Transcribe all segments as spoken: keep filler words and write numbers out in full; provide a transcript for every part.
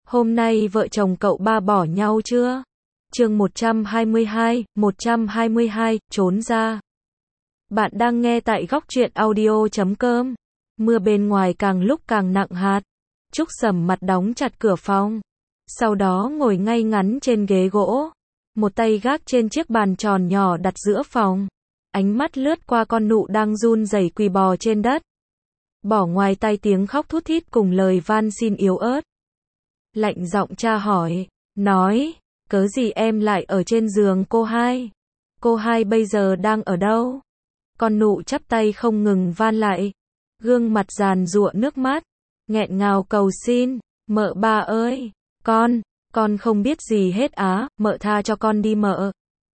Hôm nay vợ chồng cậu ba bỏ nhau chưa? Chương một trăm hai mươi hai, một trăm hai mươi hai, trốn ra. Bạn đang nghe tại góc truyện audio chấm com. Mưa bên ngoài càng lúc càng nặng hạt. Trúc sầm mặt đóng chặt cửa phòng. Sau đó ngồi ngay ngắn trên ghế gỗ. Một tay gác trên chiếc bàn tròn nhỏ đặt giữa phòng. Ánh mắt lướt qua con nụ đang run rẩy quỳ bò trên đất. Bỏ ngoài tai tiếng khóc thút thít cùng lời van xin yếu ớt. Lạnh giọng cha hỏi, nói, cớ gì em lại ở trên giường cô hai? Cô hai bây giờ đang ở đâu? Con nụ chắp tay không ngừng van lại. Gương mặt giàn giụa nước mắt. Nghẹn ngào cầu xin, mợ ba ơi, con, con không biết gì hết á, mợ tha cho con đi mợ.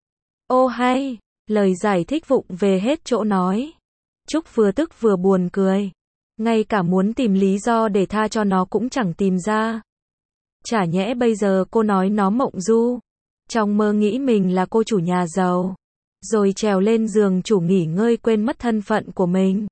Ô hay, lời giải thích vụng về hết chỗ nói. Trúc vừa tức vừa buồn cười. Ngay cả muốn tìm lý do để tha cho nó cũng chẳng tìm ra. Chả nhẽ bây giờ cô nói nó mộng du. Trong mơ nghĩ mình là cô chủ nhà giàu. Rồi trèo lên giường chủ nghỉ ngơi quên mất thân phận của mình.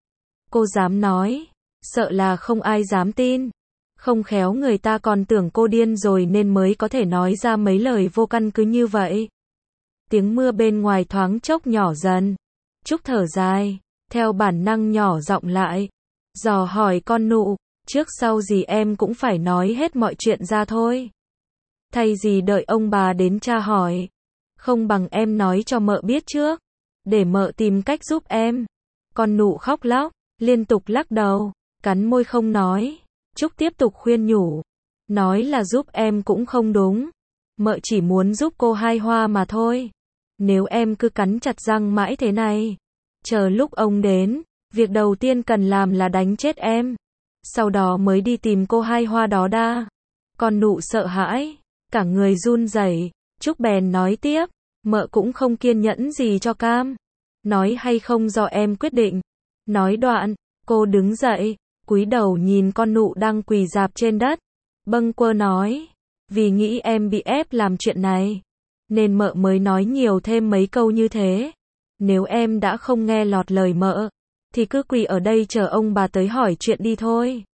Cô dám nói. Sợ là không ai dám tin. Không khéo người ta còn tưởng cô điên rồi nên mới có thể nói ra mấy lời vô căn cứ như vậy. Tiếng mưa bên ngoài thoáng chốc nhỏ dần. Trúc thở dài. Theo bản năng nhỏ giọng lại. Dò hỏi con nụ. Trước sau gì em cũng phải nói hết mọi chuyện ra thôi. Thay gì đợi ông bà đến tra hỏi. Không bằng em nói cho mợ biết trước. Để mợ tìm cách giúp em. Con nụ khóc lóc. Liên tục lắc đầu. Cắn môi không nói. Trúc tiếp tục khuyên nhủ. Nói là giúp em cũng không đúng. Mợ chỉ muốn giúp cô hai hoa mà thôi. Nếu em cứ cắn chặt răng mãi thế này. Chờ lúc ông đến. Việc đầu tiên cần làm là đánh chết em. Sau đó mới đi tìm cô hai hoa đó đa. Con nụ sợ hãi. Cả người run rẩy. Trúc bèn nói tiếp. Mợ cũng không kiên nhẫn gì cho cam. Nói hay không do em quyết định. Nói đoạn. Cô đứng dậy. Cúi đầu nhìn con nụ đang quỳ rạp trên đất. Bâng quơ nói. Vì nghĩ em bị ép làm chuyện này. Nên mợ mới nói nhiều thêm mấy câu như thế. Nếu em đã không nghe lọt lời mợ. Thì cứ quỳ ở đây chờ ông bà tới hỏi chuyện đi thôi.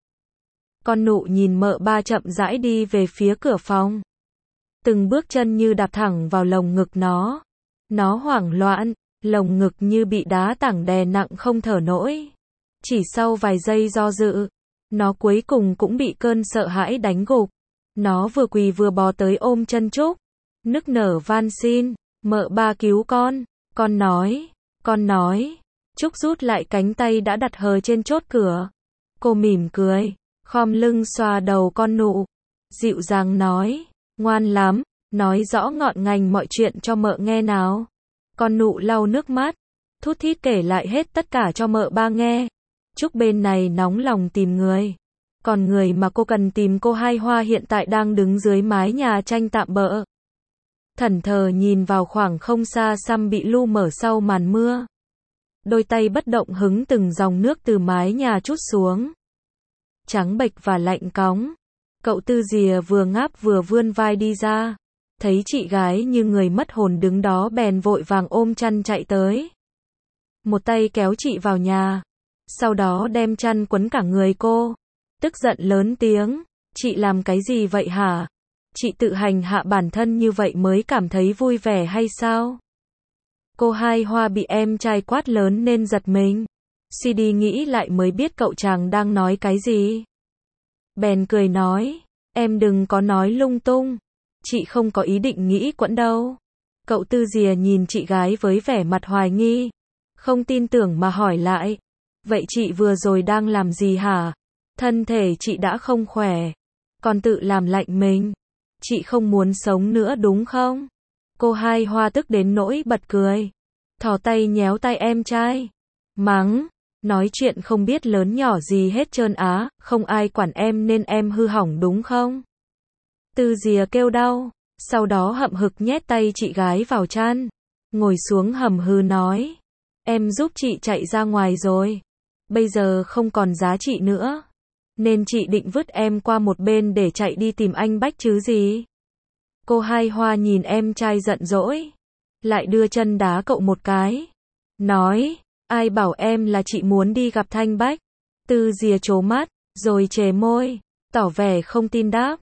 Con nụ nhìn mợ ba chậm rãi đi về phía cửa phòng. Từng bước chân như đạp thẳng vào lồng ngực nó. Nó hoảng loạn, lồng ngực như bị đá tảng đè nặng không thở nổi. Chỉ sau vài giây do dự, nó cuối cùng cũng bị cơn sợ hãi đánh gục. Nó vừa quỳ vừa bò tới ôm chân Trúc. Nức nở van xin, mợ ba cứu con. Con nói, con nói. Trúc rút lại cánh tay đã đặt hờ trên chốt cửa. Cô mỉm cười, khom lưng xoa đầu con nụ. Dịu dàng nói, ngoan lắm, nói rõ ngọn ngành mọi chuyện cho mợ nghe nào. Con nụ lau nước mắt, thút thít kể lại hết tất cả cho mợ ba nghe. Trúc bên này nóng lòng tìm người. Còn người mà cô cần tìm cô hai hoa hiện tại đang đứng dưới mái nhà tranh tạm bợ. Thẫn thờ nhìn vào khoảng không xa xăm bị lu mở sau màn mưa. Đôi tay bất động hứng từng dòng nước từ mái nhà trút xuống. Trắng bệch và lạnh cóng. Cậu Tư Dìa vừa ngáp vừa vươn vai đi ra. Thấy chị gái như người mất hồn đứng đó bèn vội vàng ôm chăn chạy tới. Một tay kéo chị vào nhà. Sau đó đem chăn quấn cả người cô. Tức giận lớn tiếng. Chị làm cái gì vậy hả? Chị tự hành hạ bản thân như vậy mới cảm thấy vui vẻ hay sao? Cô hai hoa bị em trai quát lớn nên giật mình. xê đê nghĩ lại mới biết cậu chàng đang nói cái gì. Bèn cười nói. Em đừng có nói lung tung. Chị không có ý định nghĩ quẫn đâu. Cậu Tư Dìa nhìn chị gái với vẻ mặt hoài nghi. Không tin tưởng mà hỏi lại. Vậy chị vừa rồi đang làm gì hả? Thân thể chị đã không khỏe. Còn tự làm lạnh mình. Chị không muốn sống nữa đúng không? Cô hai hoa tức đến nỗi bật cười. Thò tay nhéo tay em trai. Mắng. Nói chuyện không biết lớn nhỏ gì hết trơn á. Không ai quản em nên em hư hỏng đúng không? Tư Dìa kêu đau. Sau đó hậm hực nhét tay chị gái vào chăn. Ngồi xuống hầm hừ nói. Em giúp chị chạy ra ngoài rồi. Bây giờ không còn giá trị nữa. Nên chị định vứt em qua một bên để chạy đi tìm anh Bách chứ gì? Cô hai hoa nhìn em trai giận dỗi. Lại đưa chân đá cậu một cái. Nói, ai bảo em là chị muốn đi gặp Thanh Bách? Tư Dìa trố mắt, rồi chề môi, tỏ vẻ không tin đáp.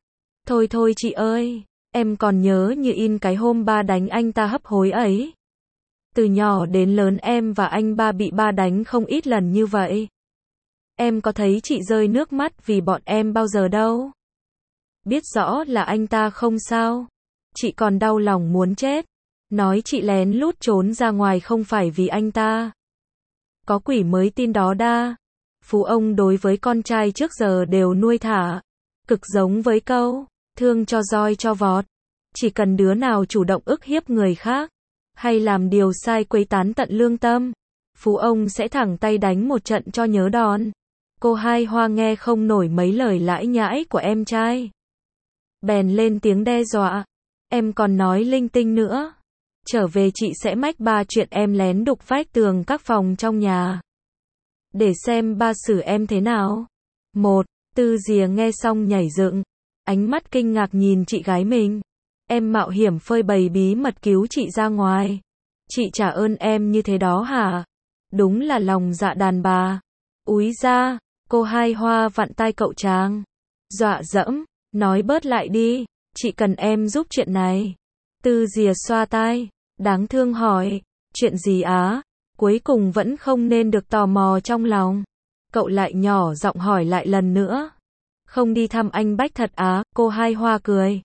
Thôi thôi chị ơi, em còn nhớ như in cái hôm ba đánh anh ta hấp hối ấy. Từ nhỏ đến lớn em và anh ba bị ba đánh không ít lần như vậy. Em có thấy chị rơi nước mắt vì bọn em bao giờ đâu. Biết rõ là anh ta không sao. Chị còn đau lòng muốn chết. Nói chị lén lút trốn ra ngoài không phải vì anh ta. Có quỷ mới tin đó đa. Phú ông đối với con trai trước giờ đều nuôi thả. Cực giống với câu, thương cho roi cho vọt. Chỉ cần đứa nào chủ động ức hiếp người khác, hay làm điều sai quấy tán tận lương tâm, Phú ông sẽ thẳng tay đánh một trận cho nhớ đòn. Cô Hai Hoa nghe không nổi mấy lời lãi nhãi của em trai. Bèn lên tiếng đe dọa. Em còn nói linh tinh nữa. Trở về chị sẽ mách ba chuyện em lén đục vách tường các phòng trong nhà. Để xem ba xử em thế nào. Một, Tư Dìa nghe xong nhảy dựng. Ánh mắt kinh ngạc nhìn chị gái mình. Em mạo hiểm phơi bày bí mật cứu chị ra ngoài. Chị trả ơn em như thế đó hả? Đúng là lòng dạ đàn bà. Úi ra, cô Hai Hoa vặn tai cậu chàng. Dọa dẫm, nói bớt lại đi, chị cần em giúp chuyện này. Tư Dìa xoa tai, đáng thương hỏi, chuyện gì á? Cuối cùng vẫn không nên được tò mò trong lòng. Cậu lại nhỏ giọng hỏi lại lần nữa. Không đi thăm anh Bách thật á? Cô Hai Hoa cười.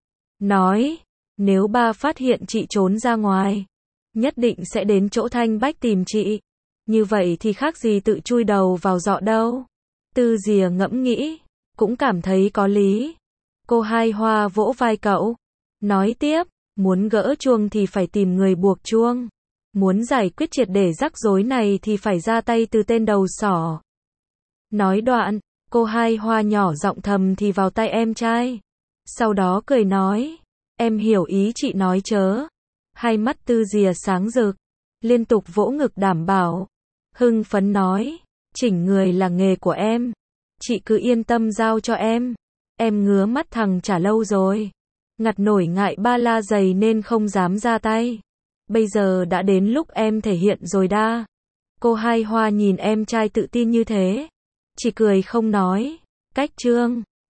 Nói, nếu ba phát hiện chị trốn ra ngoài, nhất định sẽ đến chỗ Thanh Bách tìm chị. Như vậy thì khác gì tự chui đầu vào giọ đâu. Tư Dìa ngẫm nghĩ, cũng cảm thấy có lý. Cô Hai Hoa vỗ vai cậu, nói tiếp, muốn gỡ chuông thì phải tìm người buộc chuông. Muốn giải quyết triệt để rắc rối này thì phải ra tay từ tên đầu sỏ. Nói đoạn, cô Hai Hoa nhỏ giọng thầm thì vào tay em trai. Sau đó cười nói, em hiểu ý chị nói chớ. Hai mắt Tư Dìa sáng rực, liên tục vỗ ngực đảm bảo. Hưng phấn nói, chỉnh người là nghề của em. Chị cứ yên tâm giao cho em. Em ngứa mắt thằng trả lâu rồi. Ngặt nổi ngại ba la dày nên không dám ra tay. Bây giờ đã đến lúc em thể hiện rồi đa. Cô Hai Hoa nhìn em trai tự tin như thế, chỉ cười không nói. Cách trương.